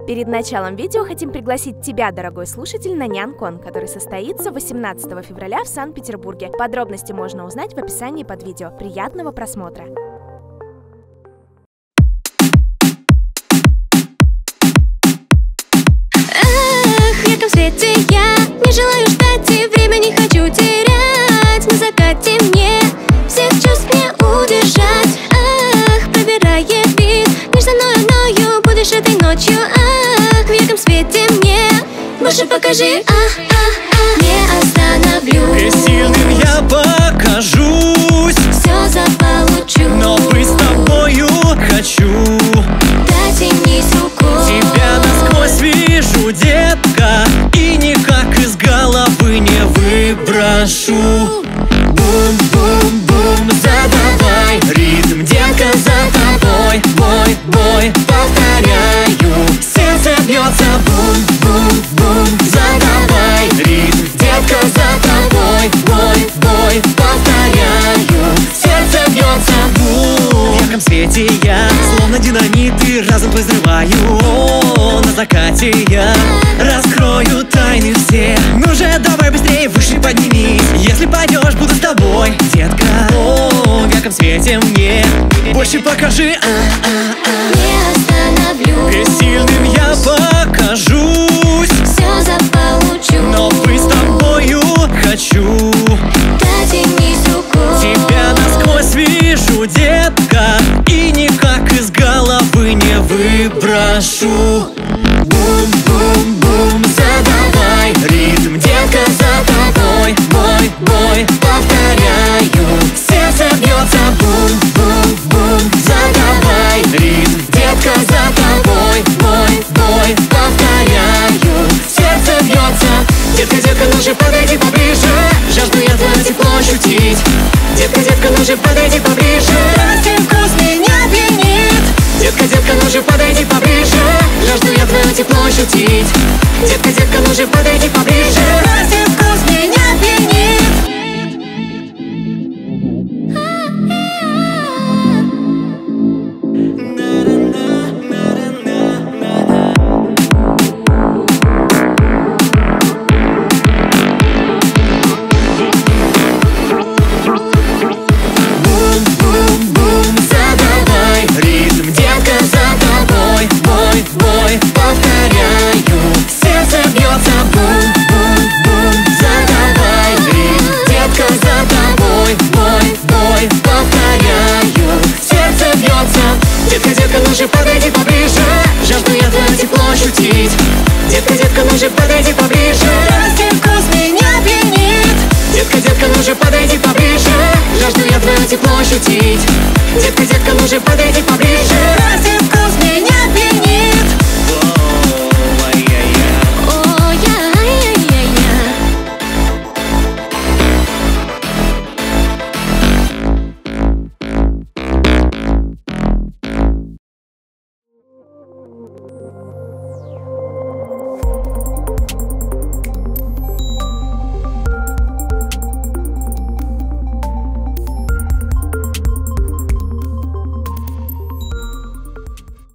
Перед началом видео хотим пригласить тебя, дорогой слушатель, на Нянкон, который состоится 18 февраля в Санкт-Петербурге. Подробности можно узнать в описании под видео. Приятного просмотра! Эх, в ярком свете я не желаю ждать и время не хочу терять. На закате мне всех чувств не удержать. Ах, пробирая вид, нежно мною будешь этой ночью. Ах, в ярком свете мне больше покажи. Не остановлюсь. Красивым я покажусь, Все заполучу, но быть с тобою хочу. дотянись рукой. Тебя насквозь вижу, детка, и никак из головы не выброшу. Бум-бум-бум, задавай ритм, детка, за тобой. Бой-бой, повторяю, сердце бьется. Бум-бум-бум, задавай ритм, детка, за тобой. Бой-бой, повторяю, сердце бьется. В ярком свете я, словно динамит, и разом взрываю. О, на закате я раскрою тайны все. Ну же, давай быстрее, выше поднимись. Если пойдешь, буду с тобой, детка. О, в ярком свете мне больше покажи. Не остановлюсь. Красивым я покажусь, Все заполучу, но быть с тобою хочу. дотянись рукой. Тебя насквозь вижу, детка, и никак из головы не выброшу. Бум-бум-бум, задавай ритм, детка, за тобой. Бой-бой, повторяю, сердце бьется. Бум-бум-бум, задавай ритм, детка, за тобой. Бой-бой, повторяю, сердце бьется. Детка, детка, ну же подойди поближе, жажду я твое тепло ощутить. Детка, детка, ну же подойди поближе, разве вкус меня пьянит? Детка, детка, ну же подойди поближе, жажду я твое тепло ощутить. Детка, детка, ну же подойди поближе, разве вкус меня пьянит? Бум-бум-бум, задавай ритм, детка, за тобой. Бой-бой, повторяю, сердце бьется. Бум-бум-бум, задавай ритм, детка, за тобой. Бой-бой, повторяю, сердце бьется. Детка, детка, ну же подойди